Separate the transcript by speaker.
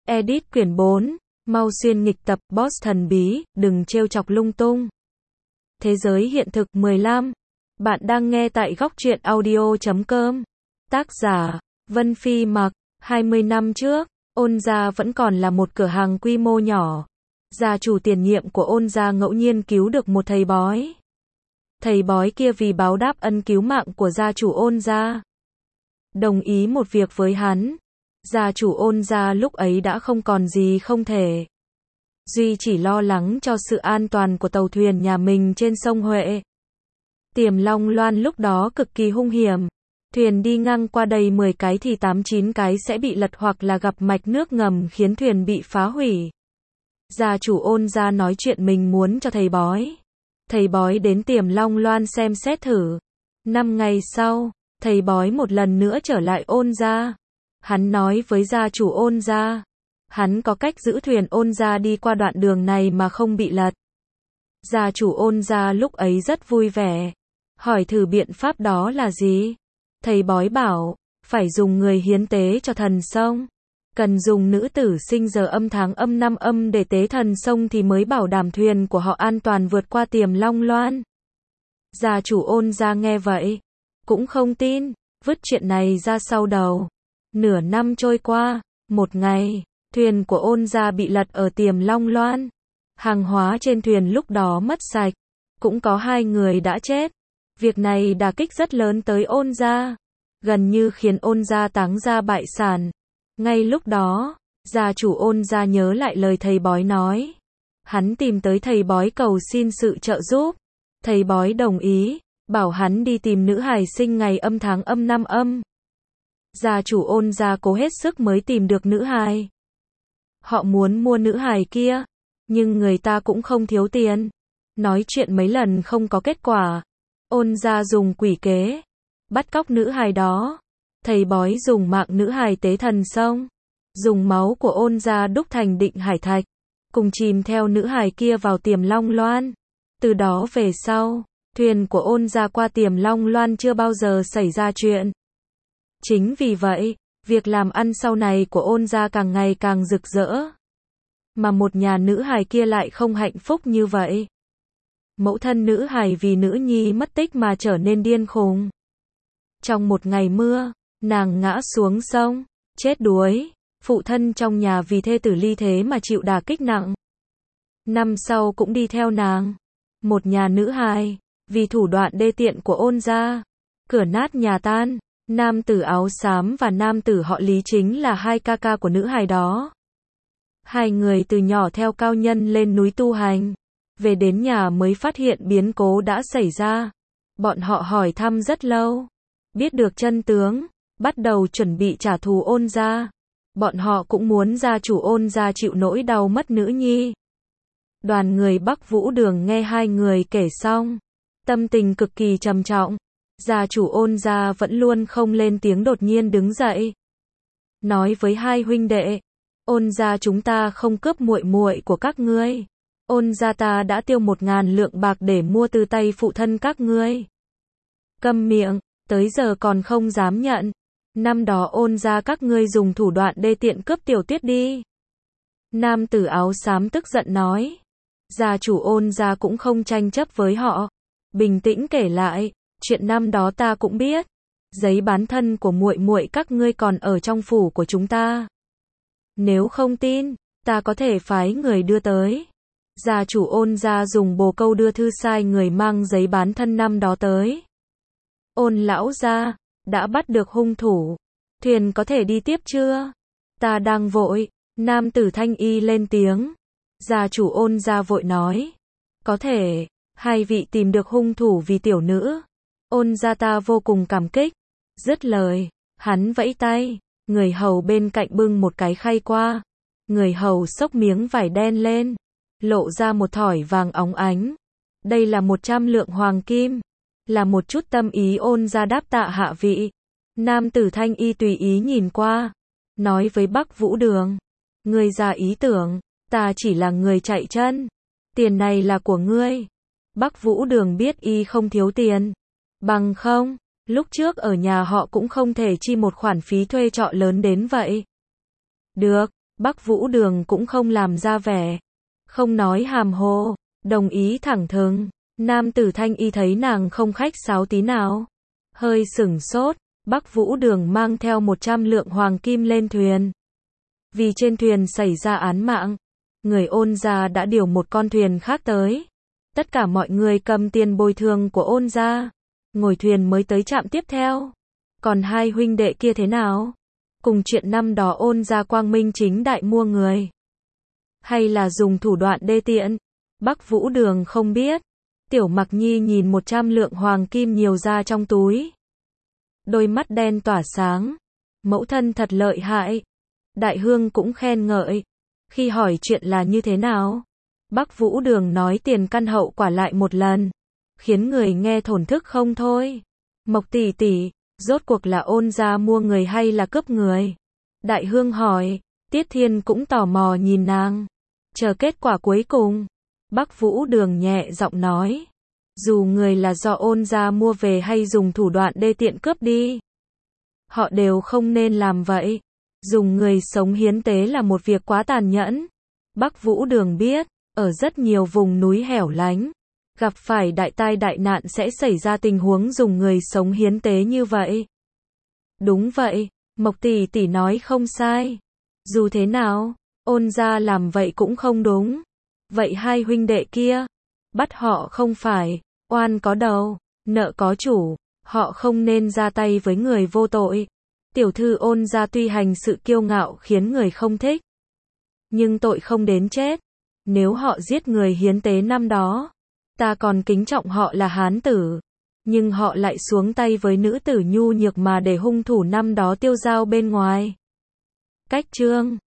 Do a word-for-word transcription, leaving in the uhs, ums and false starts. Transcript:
Speaker 1: Edit quyển bốn, mau xuyên nghịch tập, boss thần bí, đừng trêu chọc lung tung. Thế giới hiện thực mười lăm. Bạn đang nghe tại góc truyện audio chấm com. Tác giả, Vân Phi Mặc. hai mươi năm trước, Ôn gia vẫn còn là một cửa hàng quy mô nhỏ. Gia chủ tiền nhiệm của Ôn gia ngẫu nhiên cứu được một thầy bói. Thầy bói kia vì báo đáp ân cứu mạng của gia chủ Ôn gia, đồng ý một việc với hắn. Gia chủ Ôn gia lúc ấy đã không còn gì không thể. Duy chỉ lo lắng cho sự an toàn của tàu thuyền nhà mình trên sông Huệ. Tiềm Long Loan lúc đó cực kỳ hung hiểm. Thuyền đi ngang qua đây mười cái thì tám chín cái sẽ bị lật hoặc là gặp mạch nước ngầm khiến thuyền bị phá hủy. Gia chủ Ôn gia nói chuyện mình muốn cho thầy bói. Thầy bói đến Tiềm Long Loan xem xét thử. Năm ngày sau, thầy bói một lần nữa trở lại Ôn gia. Hắn nói với gia chủ Ôn gia, hắn có cách giữ thuyền Ôn gia đi qua đoạn đường này mà không bị lật. Gia chủ Ôn gia lúc ấy rất vui vẻ, hỏi thử biện pháp đó là gì. Thầy bói bảo, phải dùng người hiến tế cho thần sông. Cần dùng nữ tử sinh giờ âm tháng âm năm âm để tế thần sông thì mới bảo đảm thuyền của họ an toàn vượt qua Tiềm Long Loan. Gia chủ Ôn gia nghe vậy, cũng không tin, vứt chuyện này ra sau đầu. Nửa năm trôi qua, một ngày, thuyền của Ôn gia bị lật ở Tiềm Long Loan. Hàng hóa trên thuyền lúc đó mất sạch, cũng có hai người đã chết. Việc này đả kích rất lớn tới Ôn gia, gần như khiến Ôn gia táng gia bại sản. Ngay lúc đó, gia chủ Ôn gia nhớ lại lời thầy bói nói. Hắn tìm tới thầy bói cầu xin sự trợ giúp. Thầy bói đồng ý, bảo hắn đi tìm nữ hài sinh ngày âm tháng âm năm âm. Gia chủ Ôn gia cố hết sức mới tìm được nữ hài. Họ muốn mua nữ hài kia, nhưng người ta cũng không thiếu tiền. Nói chuyện mấy lần không có kết quả. Ôn gia dùng quỷ kế, bắt cóc nữ hài đó. Thầy bói dùng mạng nữ hài tế thần sông, dùng máu của Ôn gia đúc thành định hải thạch, cùng chìm theo nữ hài kia vào Tiềm Long Loan. Từ đó về sau, thuyền của Ôn gia qua Tiềm Long Loan chưa bao giờ xảy ra chuyện. Chính vì vậy, việc làm ăn sau này của Ôn gia càng ngày càng rực rỡ. Mà một nhà nữ hài kia lại không hạnh phúc như vậy. Mẫu thân nữ hài vì nữ nhi mất tích mà trở nên điên khùng. Trong một ngày mưa, nàng ngã xuống sông, chết đuối. Phụ thân trong nhà vì thê tử ly thế mà chịu đả kích nặng. Năm sau cũng đi theo nàng. Một nhà nữ hài, vì thủ đoạn đê tiện của Ôn gia, cửa nát nhà tan. Nam tử áo xám và nam tử họ Lý chính là hai ca ca của nữ hài đó. Hai người từ nhỏ theo cao nhân lên núi tu hành. Về đến nhà mới phát hiện biến cố đã xảy ra. Bọn họ hỏi thăm rất lâu. Biết được chân tướng, bắt đầu chuẩn bị trả thù Ôn gia. Bọn họ cũng muốn gia chủ Ôn gia chịu nỗi đau mất nữ nhi. Đoàn người Bắc Vũ Đường nghe hai người kể xong, tâm tình cực kỳ trầm trọng. Gia chủ Ôn gia vẫn luôn không lên tiếng đột nhiên đứng dậy. Nói với hai huynh đệ, Ôn gia chúng ta không cướp muội muội của các ngươi. Ôn gia ta đã tiêu một ngàn lượng bạc để mua từ tay phụ thân các ngươi. Câm miệng, tới giờ còn không dám nhận. Năm đó Ôn gia các ngươi dùng thủ đoạn đê tiện cướp tiểu tuyết đi. Nam tử áo xám tức giận nói. Gia chủ Ôn gia cũng không tranh chấp với họ. Bình tĩnh kể lại, chuyện năm đó ta cũng biết. Giấy bán thân của muội muội các ngươi còn ở trong phủ của chúng ta. Nếu không tin, ta có thể phái người đưa tới. Gia chủ Ôn gia dùng bồ câu đưa thư sai người mang giấy bán thân năm đó tới. Ôn lão gia, đã bắt được hung thủ. Thuyền có thể đi tiếp chưa? Ta đang vội. Nam tử thanh y lên tiếng. Gia chủ Ôn gia vội nói. Có thể, hai vị tìm được hung thủ vì tiểu nữ. Ôn gia ta vô cùng cảm kích. Dứt lời, hắn vẫy tay. Người hầu bên cạnh bưng một cái khay qua. Người hầu xốc miếng vải đen lên, lộ ra một thỏi vàng óng ánh. Đây là một trăm lượng hoàng kim. Là một chút tâm ý Ôn gia đáp tạ hạ vị. Nam tử thanh y tùy ý nhìn qua. Nói với Bắc Vũ Đường. Ngươi ra ý tưởng, ta chỉ là người chạy chân. Tiền này là của ngươi. Bắc Vũ Đường biết y không thiếu tiền. Bằng không, lúc trước ở nhà họ cũng không thể chi một khoản phí thuê trọ lớn đến vậy. Được, Bắc Vũ Đường cũng không làm ra vẻ, không nói hàm hồ, đồng ý thẳng thừng. Nam tử Thanh Y thấy nàng không khách sáo tí nào, hơi sửng sốt. Bắc Vũ Đường mang theo một trăm lượng hoàng kim lên thuyền. Vì trên thuyền xảy ra án mạng, người Ôn gia đã điều một con thuyền khác tới. Tất cả mọi người cầm tiền bồi thường của Ôn gia, ngồi thuyền mới tới trạm tiếp theo. Còn hai huynh đệ kia thế nào? Cùng chuyện năm đó Ôn gia quang minh chính đại mua người, hay là dùng thủ đoạn đê tiện? Bắc Vũ Đường không biết. Tiểu Mặc Nhi nhìn một trăm lượng hoàng kim nhiều ra trong túi, đôi mắt đen tỏa sáng. Mẫu thân thật lợi hại. Đại Hương cũng khen ngợi. Khi hỏi chuyện là như thế nào, Bắc Vũ Đường nói tiền căn hậu quả lại một lần, khiến người nghe thổn thức không thôi. Mộc tỷ tỷ, rốt cuộc là Ôn gia mua người hay là cướp người? Đại Hương hỏi. Tiết Thiên cũng tò mò nhìn nàng, chờ kết quả cuối cùng. Bắc Vũ Đường nhẹ giọng nói, dù người là do Ôn gia mua về hay dùng thủ đoạn đê tiện cướp đi, họ đều không nên làm vậy. Dùng người sống hiến tế là một việc quá tàn nhẫn. Bắc Vũ Đường biết, ở rất nhiều vùng núi hẻo lánh, gặp phải đại tai đại nạn sẽ xảy ra tình huống dùng người sống hiến tế như vậy. Đúng vậy, Mộc tỷ tỷ nói không sai. Dù thế nào, Ôn gia làm vậy cũng không đúng. Vậy hai huynh đệ kia, bắt họ không phải, oan có đầu, nợ có chủ, họ không nên ra tay với người vô tội. Tiểu thư Ôn gia tuy hành sự kiêu ngạo khiến người không thích, nhưng tội không đến chết. Nếu họ giết người hiến tế năm đó, ta còn kính trọng họ là hán tử, nhưng họ lại xuống tay với nữ tử nhu nhược mà để hung thủ năm đó tiêu dao bên ngoài. Cách chương